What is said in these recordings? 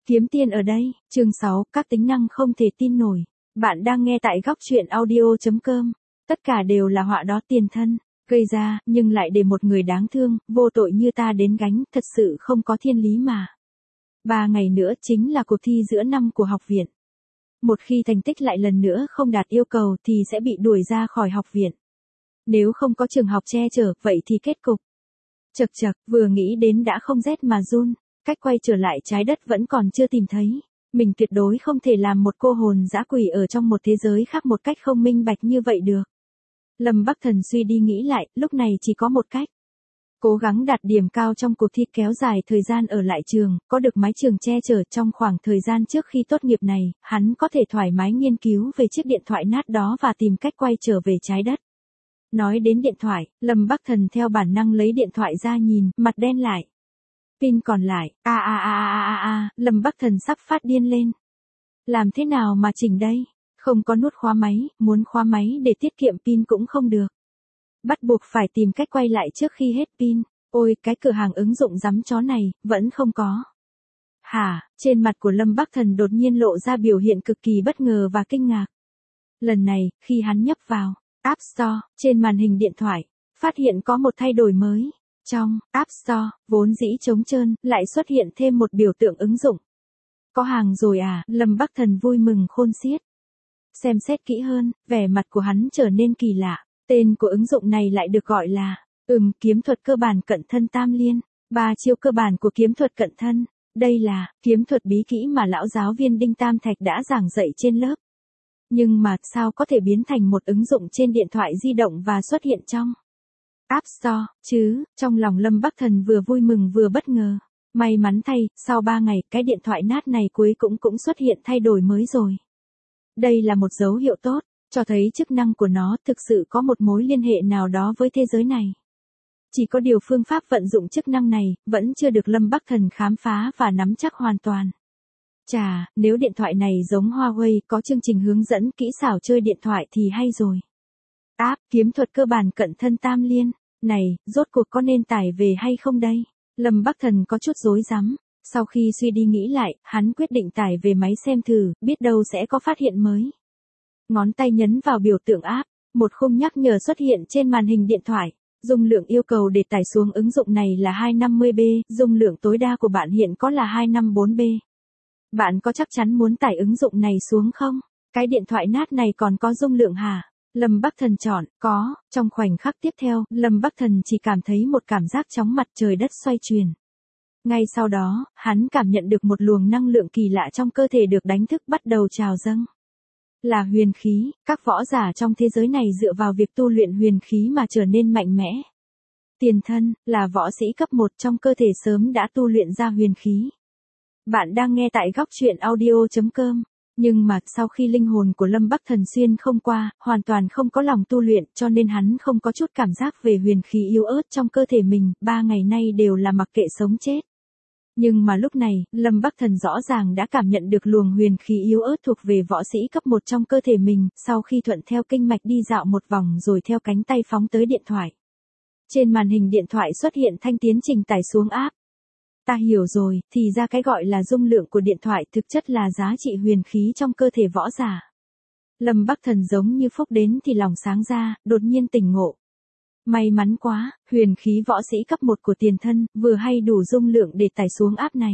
Kiếm tiền ở đây, chương 6, các tính năng không thể tin nổi. Bạn đang nghe tại góc truyện audio.com. Tất cả đều là họa đó tiền thân, gây ra, nhưng lại để một người đáng thương, vô tội như ta đến gánh, thật sự không có thiên lý mà. 3 ngày nữa chính là cuộc thi giữa năm của học viện. Một khi thành tích lại lần nữa không đạt yêu cầu thì sẽ bị đuổi ra khỏi học viện. Nếu không có trường học che chở, vậy thì kết cục. Chậc chậc, vừa nghĩ đến đã không rét mà run. Cách quay trở lại trái đất vẫn còn chưa tìm thấy. Mình tuyệt đối không thể làm một cô hồn dã quỷ ở trong một thế giới khác một cách không minh bạch như vậy được. Lâm Bắc Thần suy đi nghĩ lại, lúc này chỉ có một cách. Cố gắng đạt điểm cao trong cuộc thi, kéo dài thời gian ở lại trường, có được mái trường che chở. Trong khoảng thời gian trước khi tốt nghiệp này, hắn có thể thoải mái nghiên cứu về chiếc điện thoại nát đó và tìm cách quay trở về trái đất. Nói đến điện thoại, Lâm Bắc Thần theo bản năng lấy điện thoại ra nhìn, mặt đen lại. Pin còn lại, Lâm Bắc Thần sắp phát điên lên. Làm thế nào mà chỉnh đây? Không có nút khóa máy, muốn khóa máy để tiết kiệm pin cũng không được. Bắt buộc phải tìm cách quay lại trước khi hết pin. Ôi, cái cửa hàng ứng dụng dắm chó này, vẫn không có. Hả? Trên mặt của Lâm Bắc Thần đột nhiên lộ ra biểu hiện cực kỳ bất ngờ và kinh ngạc. Lần này, khi hắn nhấp vào App Store, trên màn hình điện thoại, phát hiện có một thay đổi mới. Trong App Store, vốn dĩ trống trơn, lại xuất hiện thêm một biểu tượng ứng dụng. Có hàng rồi à? Lâm Bắc Thần vui mừng khôn xiết. Xem xét kỹ hơn, vẻ mặt của hắn trở nên kỳ lạ. Tên của ứng dụng này lại được gọi là kiếm thuật cơ bản cận thân tam liên. 3 chiêu cơ bản của kiếm thuật cận thân. Đây là kiếm thuật bí kỹ mà lão giáo viên Đinh Tam Thạch đã giảng dạy trên lớp. Nhưng mà sao có thể biến thành một ứng dụng trên điện thoại di động và xuất hiện trong App Store chứ? Trong lòng Lâm Bắc Thần vừa vui mừng vừa bất ngờ. May mắn thay, sau 3 ngày, cái điện thoại nát này cuối cũng xuất hiện thay đổi mới rồi. Đây là một dấu hiệu tốt, cho thấy chức năng của nó thực sự có một mối liên hệ nào đó với thế giới này. Chỉ có điều phương pháp vận dụng chức năng này, vẫn chưa được Lâm Bắc Thần khám phá và nắm chắc hoàn toàn. Chà, nếu điện thoại này giống Huawei có chương trình hướng dẫn kỹ xảo chơi điện thoại thì hay rồi. App kiếm thuật cơ bản cận thân tam liên, này, rốt cuộc có nên tải về hay không đây? Lâm Bắc Thần có chút rối rắm. Sau khi suy đi nghĩ lại, hắn quyết định tải về máy xem thử, biết đâu sẽ có phát hiện mới. Ngón tay nhấn vào biểu tượng app, một khung nhắc nhở xuất hiện trên màn hình điện thoại. Dung lượng yêu cầu để tải xuống ứng dụng này là 250B, dung lượng tối đa của bạn hiện có là 254B. Bạn có chắc chắn muốn tải ứng dụng này xuống không? Cái điện thoại nát này còn có dung lượng hả? Lâm Bắc Thần chọn, có. Trong khoảnh khắc tiếp theo, Lâm Bắc Thần chỉ cảm thấy một cảm giác chóng mặt trời đất xoay chuyển. Ngay sau đó, hắn cảm nhận được một luồng năng lượng kỳ lạ trong cơ thể được đánh thức bắt đầu trào dâng. Là huyền khí, các võ giả trong thế giới này dựa vào việc tu luyện huyền khí mà trở nên mạnh mẽ. Tiền thân, là võ sĩ cấp 1 trong cơ thể sớm đã tu luyện ra huyền khí. Bạn đang nghe tại góc truyện audio.com. Nhưng mà, sau khi linh hồn của Lâm Bắc Thần xuyên không qua, hoàn toàn không có lòng tu luyện, cho nên hắn không có chút cảm giác về huyền khí yếu ớt trong cơ thể mình, 3 ngày nay đều là mặc kệ sống chết. Nhưng mà lúc này, Lâm Bắc Thần rõ ràng đã cảm nhận được luồng huyền khí yếu ớt thuộc về võ sĩ cấp 1 trong cơ thể mình, sau khi thuận theo kinh mạch đi dạo một vòng rồi theo cánh tay phóng tới điện thoại. Trên màn hình điện thoại xuất hiện thanh tiến trình tải xuống app. Ta hiểu rồi, thì ra cái gọi là dung lượng của điện thoại thực chất là giá trị huyền khí trong cơ thể võ giả. Lâm Bắc Thần giống như phúc đến thì lòng sáng ra, đột nhiên tỉnh ngộ. May mắn quá, huyền khí võ sĩ cấp 1 của tiền thân, vừa hay đủ dung lượng để tải xuống app này.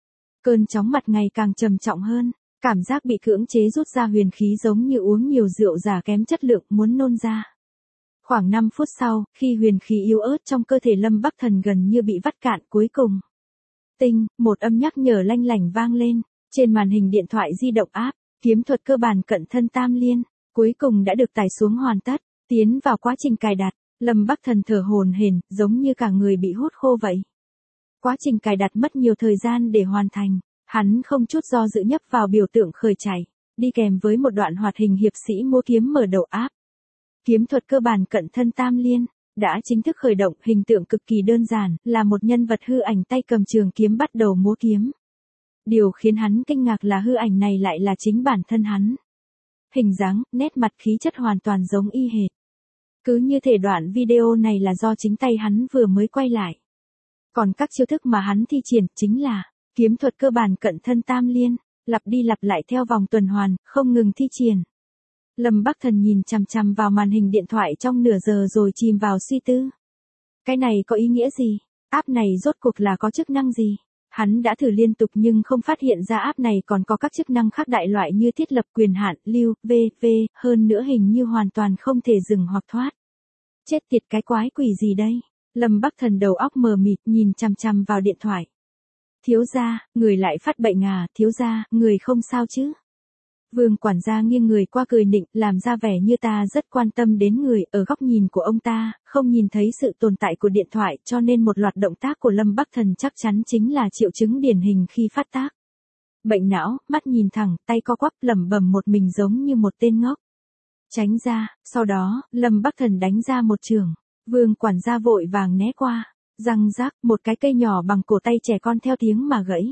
Cơn chóng mặt ngày càng trầm trọng hơn, cảm giác bị cưỡng chế rút ra huyền khí giống như uống nhiều rượu giả kém chất lượng muốn nôn ra. Khoảng 5 phút sau, khi huyền khí yếu ớt trong cơ thể Lâm Bắc Thần gần như bị vắt cạn cuối cùng. Tinh, một âm nhắc nhở lanh lảnh vang lên, trên màn hình điện thoại di động app, kiếm thuật cơ bản cận thân tam liên, cuối cùng đã được tải xuống hoàn tất, tiến vào quá trình cài đặt, Lâm Bắc Thần thở hổn hển, giống như cả người bị hút khô vậy. Quá trình cài đặt mất nhiều thời gian để hoàn thành, hắn không chút do dự nhấp vào biểu tượng khởi chạy, đi kèm với một đoạn hoạt hình hiệp sĩ múa kiếm mở đầu app. Kiếm thuật cơ bản cận thân tam liên đã chính thức khởi động, hình tượng cực kỳ đơn giản, là một nhân vật hư ảnh tay cầm trường kiếm bắt đầu múa kiếm. Điều khiến hắn kinh ngạc là hư ảnh này lại là chính bản thân hắn. Hình dáng, nét mặt khí chất hoàn toàn giống y hệt. Cứ như thể đoạn video này là do chính tay hắn vừa mới quay lại. Còn các chiêu thức mà hắn thi triển chính là kiếm thuật cơ bản cận thân tam liên, lặp đi lặp lại theo vòng tuần hoàn, không ngừng thi triển. Lâm Bắc Thần nhìn chằm chằm vào màn hình điện thoại trong nửa giờ rồi chìm vào suy tư. Cái này có ý nghĩa gì? App này rốt cuộc là có chức năng gì? Hắn đã thử liên tục nhưng không phát hiện ra app này còn có các chức năng khác đại loại như thiết lập quyền hạn, lưu, v.v. hơn nữa hình như hoàn toàn không thể dừng hoặc thoát. Chết tiệt cái quái quỷ gì đây? Lâm Bắc Thần đầu óc mờ mịt nhìn chằm chằm vào điện thoại. Thiếu gia, người lại phát bệnh à, thiếu gia, người không sao chứ? Vương quản gia nghiêng người qua cười nịnh, làm ra vẻ như ta rất quan tâm đến người, ở góc nhìn của ông ta, không nhìn thấy sự tồn tại của điện thoại, cho nên một loạt động tác của Lâm Bắc Thần chắc chắn chính là triệu chứng điển hình khi phát tác. Bệnh não, mắt nhìn thẳng, tay co quắp lẩm bẩm một mình giống như một tên ngốc. Tránh ra, sau đó, Lâm Bắc Thần đánh ra một chưởng, Vương quản gia vội vàng né qua, răng rác, một cái cây nhỏ bằng cổ tay trẻ con theo tiếng mà gãy.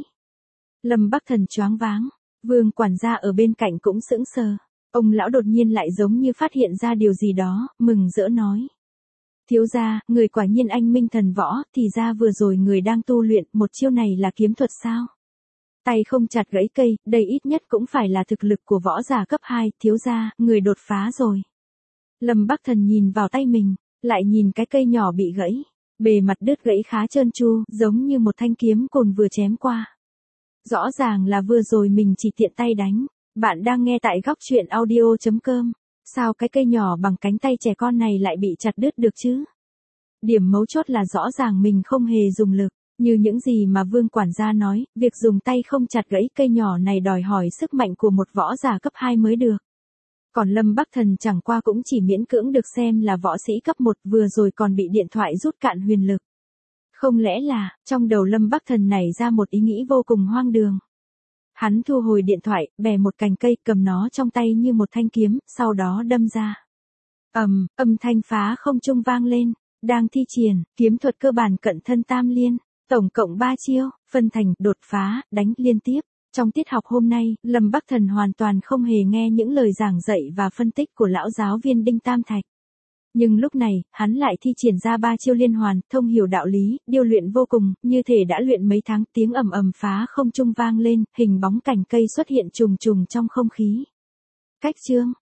Lâm Bắc Thần choáng váng. Vương quản gia ở bên cạnh cũng sững sờ. Ông lão đột nhiên lại giống như phát hiện ra điều gì đó, mừng rỡ nói. Thiếu gia, người quả nhiên anh minh thần võ, thì ra vừa rồi người đang tu luyện, một chiêu này là kiếm thuật sao? Tay không chặt gãy cây, đây ít nhất cũng phải là thực lực của võ giả cấp 2, thiếu gia, người đột phá rồi. Lâm Bắc Thần nhìn vào tay mình, lại nhìn cái cây nhỏ bị gãy. Bề mặt đứt gãy khá trơn tru, giống như một thanh kiếm cồn vừa chém qua. Rõ ràng là vừa rồi mình chỉ tiện tay đánh. Bạn đang nghe tại góc truyện audio.com. Sao cái cây nhỏ bằng cánh tay trẻ con này lại bị chặt đứt được chứ? Điểm mấu chốt là rõ ràng mình không hề dùng lực. Như những gì mà Vương quản gia nói, việc dùng tay không chặt gãy cây nhỏ này đòi hỏi sức mạnh của một võ giả cấp 2 mới được. Còn Lâm Bắc Thần chẳng qua cũng chỉ miễn cưỡng được xem là võ sĩ cấp 1, vừa rồi còn bị điện thoại rút cạn huyền lực. Không lẽ là, trong đầu Lâm Bắc Thần nảy ra một ý nghĩ vô cùng hoang đường. Hắn thu hồi điện thoại, bẻ một cành cây, cầm nó trong tay như một thanh kiếm, sau đó đâm ra. Âm thanh phá không trung vang lên, đang thi triển, kiếm thuật cơ bản cận thân tam liên, tổng cộng 3 chiêu, phân thành, đột phá, đánh liên tiếp. Trong tiết học hôm nay, Lâm Bắc Thần hoàn toàn không hề nghe những lời giảng dạy và phân tích của lão giáo viên Đinh Tam Thạch. Nhưng lúc này, hắn lại thi triển ra 3 chiêu liên hoàn, thông hiểu đạo lý, điêu luyện vô cùng, như thể đã luyện mấy tháng, tiếng ầm phá không trung vang lên, hình bóng cành cây xuất hiện trùng trùng trong không khí. Cách chương